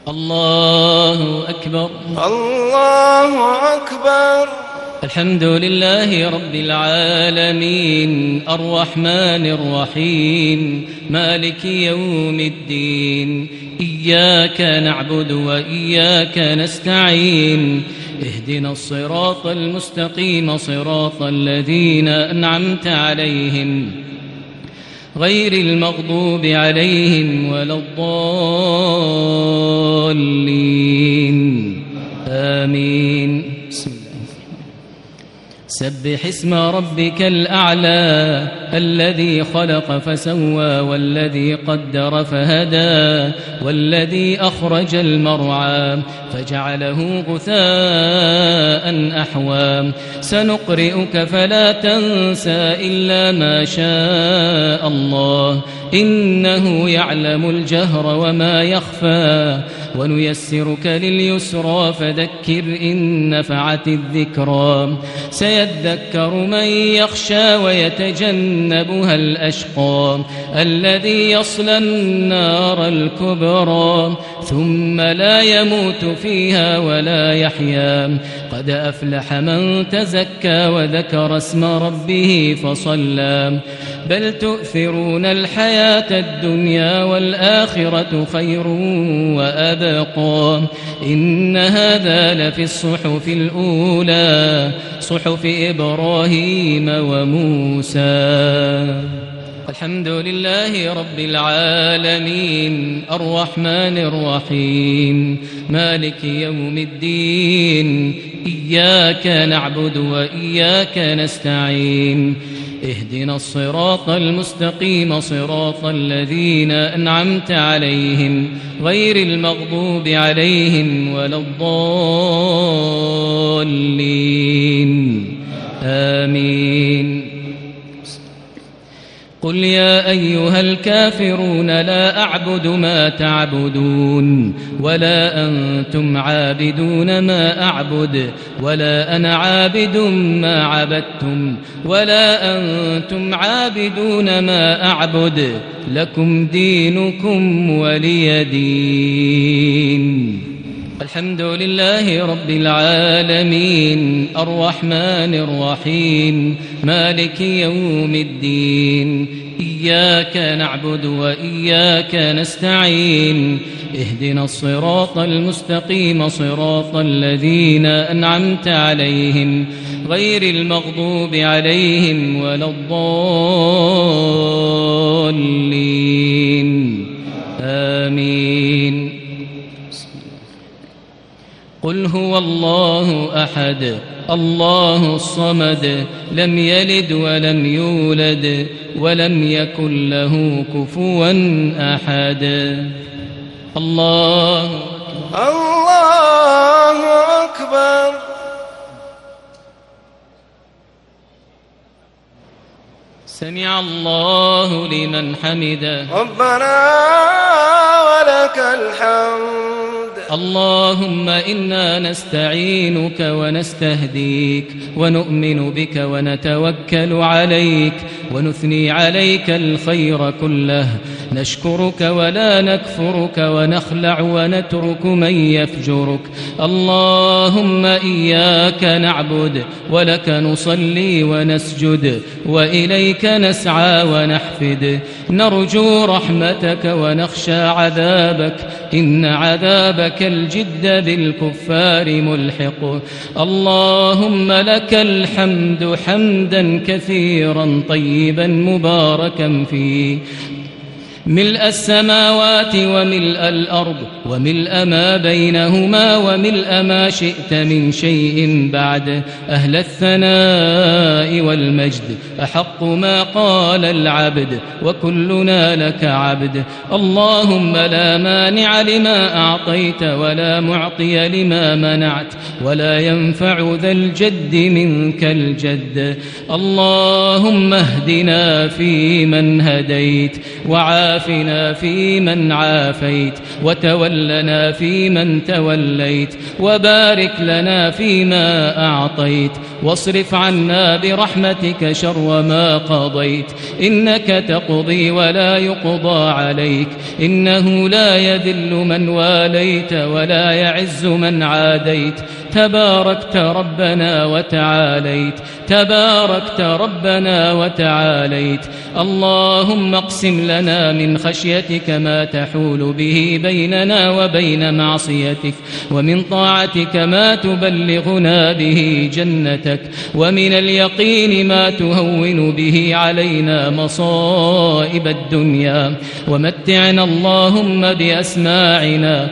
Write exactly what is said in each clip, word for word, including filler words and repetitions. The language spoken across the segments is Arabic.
الله أكبر الله أكبر. الحمد لله رب العالمين الرحمن الرحيم مالك يوم الدين إياك نعبد وإياك نستعين اهدنا الصراط المستقيم صراط الذين أنعمت عليهم غير المغضوب عليهم ولا الضالين آمين. بسم الله. سبح اسم ربك الأعلى الذي خلق فسوى والذي قدر فهدى والذي أخرج المرعى فجعله غثاء أحوى سنقرئك فلا تنسى إلا ما شاء الله إنه يعلم الجهر وما يخفى ونيسرك لليسرى فذكر إن نفعت الذكرى سيذكر من يخشى ويتجنبها الأشقى الذي يصلى النار الكبرى ثم لا يموت فيها ولا يحيا قد أفلح من تزكى وذكر اسم ربه فصلى بل تؤثرون الحياة الدنيا والآخرة خير وأبقى إن هذا لفي الصحف الأولى صحف إبراهيم وموسى. الحمد لله رب العالمين الرحمن الرحيم مالك يوم الدين إياك نعبد وإياك نستعين اهدنا الصراط المستقيم صراط الذين أنعمت عليهم غير المغضوب عليهم ولا الضالين آمين. قل يا أيها الكافرون لا أعبد ما تعبدون ولا أنتم عابدون ما أعبد ولا أنا عابد ما عبدتم ولا أنتم عابدون ما أعبد لكم دينكم ولي دين. الحمد لله رب العالمين الرحمن الرحيم مالك يوم الدين إياك نعبد وإياك نستعين اهدنا الصراط المستقيم صراط الذين أنعمت عليهم غير المغضوب عليهم ولا الضالين آمين. قل هو الله أحد الله الصمد لم يلد ولم يولد ولم يكن له كفوا أحد. الله الله أكبر. سمع الله لمن حمده ربنا ولك الحمد. اللهم إنا نستعينك ونستهديك ونؤمن بك ونتوكل عليك ونثني عليك الخير كله نشكرك ولا نكفرك ونخلع ونترك من يفجرك. اللهم إياك نعبد ولك نصلي ونسجد وإليك نسعى ونحفد نرجو رحمتك ونخشى عذابك إن عذابك الجد بالكفار ملحق. اللهم لك الحمد حمدا كثيرا طيبا مباركا فيه ملء السماوات وملء الأرض وملء ما بينهما وملء ما شئت من شيء بعد أهل الثناء والمجد أحق ما قال العبد وكلنا لك عبد. اللهم لا مانع لما أعطيت ولا معطي لما منعت ولا ينفع ذا الجد منك الجد. اللهم اهدنا فيمن هديت وعافنا وعافنا فيمن عافيت وتولنا فيمن توليت وبارك لنا فيما أعطيت واصرف عنا برحمتك شر ما قضيت إنك تقضي ولا يقضى عليك إنه لا يذل من واليت ولا يعز من عاديت تباركت ربنا وتعاليت تباركت ربنا وتعاليت اللهم اقسم لنا من خشيتك ما تحول به بيننا وبين معصيتك ومن طاعتك ما تبلغنا به جنتك ومن اليقين ما تهون به علينا مصائب الدنيا ومتعنا اللهم بأسماعنا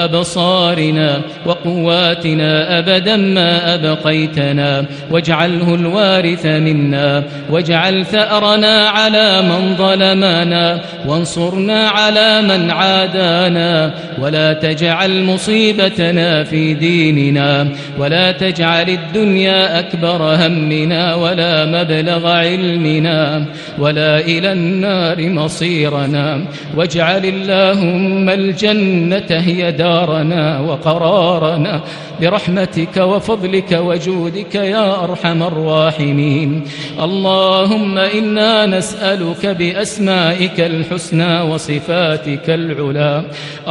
وأبصارنا وقواتنا أبدا ما أبقيتنا واجعله الوارث منا واجعل ثأرنا على من ظلمنا وانصرنا على من عادانا ولا تجعل مصيبتنا في ديننا ولا تجعل الدنيا أكبر همنا ولا مبلغ علمنا ولا إلى النار مصيرنا واجعل اللهم الجنة هي دارنا وقرارنا برحمتك وفضلك وجودك يا أرحم الراحمين اللهم إنا نسألك بأسمائك الحسنى وصفاتك العلى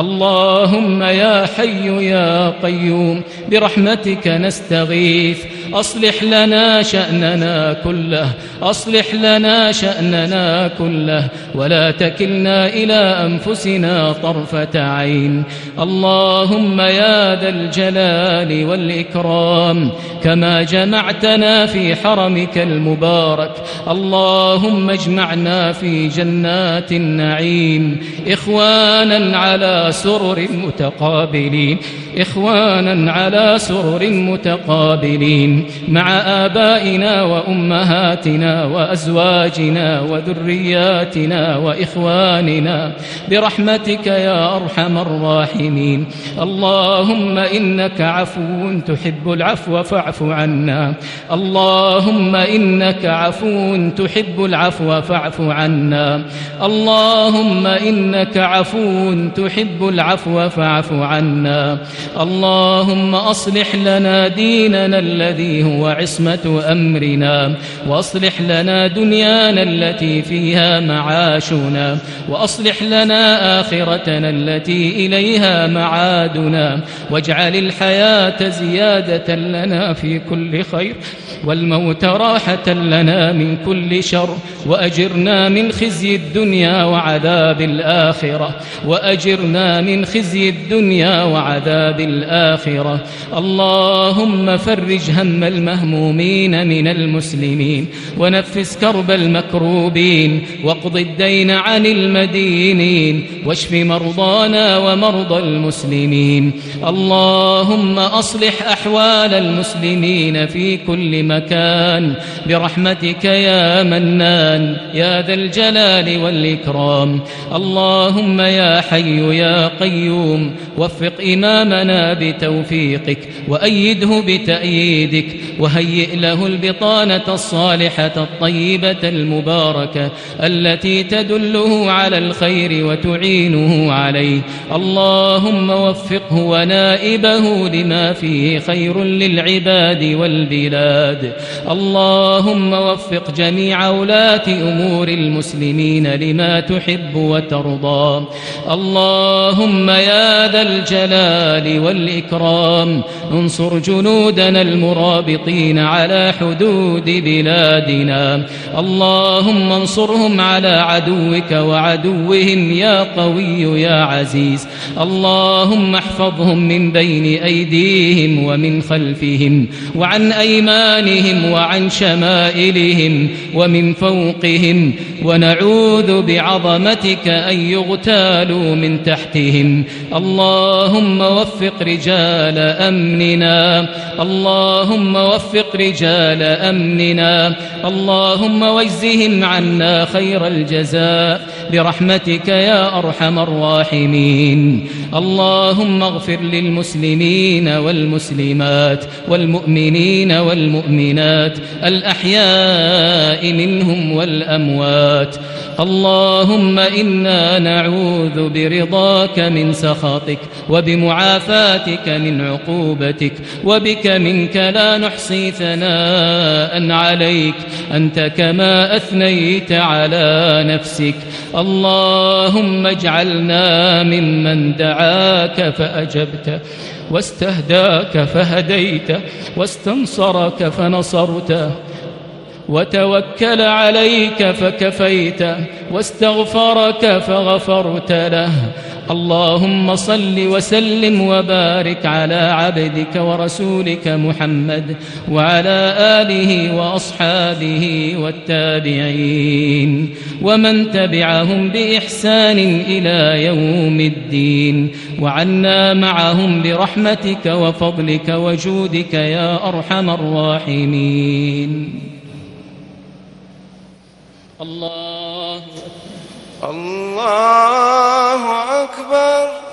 اللهم يا حي يا قيوم برحمتك نستغيث أصلح لنا شأننا كله أصلح لنا شأننا كله ولا تكلنا إلى أنفسنا طرفة عين اللهم يا ذا الجلال والإكرام كما جمعتنا في حرمك المبارك اللهم اجمعنا في جنات النعيم إخوانا على سرر متقابلين إخوانا على سرر متقابلين مع آبائنا وأمهاتنا وأزواجنا وذرياتنا وإخواننا برحمتك يا أرحم الراحمين اللهم إنك عفو تحب العفو فاعف عنا اللهم إنك عفو تحب العفو فاعف عنا اللهم إنك عفو تحب العفو فاعف عنا اللهم أصلح لنا ديننا الذي هو عصمة أمرنا وأصلح لنا دنيانا التي فيها معاشنا وأصلح لنا آخرتنا التي إليها معادنا واجعل الحياة زيادة لنا في كل خير والموت راحة لنا من كل شر وأجرنا من خزي الدنيا وعذاب الآخرة وأجرنا من خزي الدنيا وعذاب الآخرة اللهم فرج هم المهمومين من المسلمين ونفس كرب المكروبين واقض الدين عن المدينين واشف مرضانا ومرضى المسلمين اللهم أصلح أحوال المسلمين في كل مكان برحمتك يا منان يا ذا الجلال والإكرام اللهم يا حي يا قيوم وفق إمامنا بتوفيقك وأيده بتأييدك وهيئ له البطانة الصالحة الطيبة المباركة التي تدله على الخير وتعينه عليه اللهم وفقه ونائبه لما فيه خير للعباد والبلاد اللهم وفق جميع ولاة أمور المسلمين لما تحب وترضى اللهم يا ذا الجلال والإكرام انصر جنودنا المرابطين على حدود بلادنا اللهم انصرهم على عدوك وعدوهم يا قوي يا عزيز اللهم احفظهم من بين أيديهم ومن خلفهم وعن أيمانهم وعن شمائلهم ومن فوقهم ونعوذ بعظمتك أن يغتالوا من تحتهم اللهم وفق رجال أمننا اللهم وفق رجال أمننا اللهم واجزهم عنا خير الجزاء برحمتك يا أرحم الراحمين اللهم اغفر للمسلمين والمسلمات والمؤمنين والمؤمنات الأحياء منهم والأموات اللهم إنا نعوذ برضاك من سخطك وبمعافاتك من عقوبتك وبك منك لا نحصي ثناء عليك أنت كما أثنيت على نفسك. اللهم اجعلنا ممن دعاك فأجبت واستهداك فهديت واستنصرك فنصرت وتوكل عليك فكفيت واستغفرك فغفرت له. اللهم صل وسلم وبارك على عبدك ورسولك محمد وعلى آله وأصحابه والتابعين ومن تبعهم بإحسان إلى يوم الدين، وعنا معهم برحمتك وفضلك وجودك يا أرحم الراحمين. الله الله أكبر.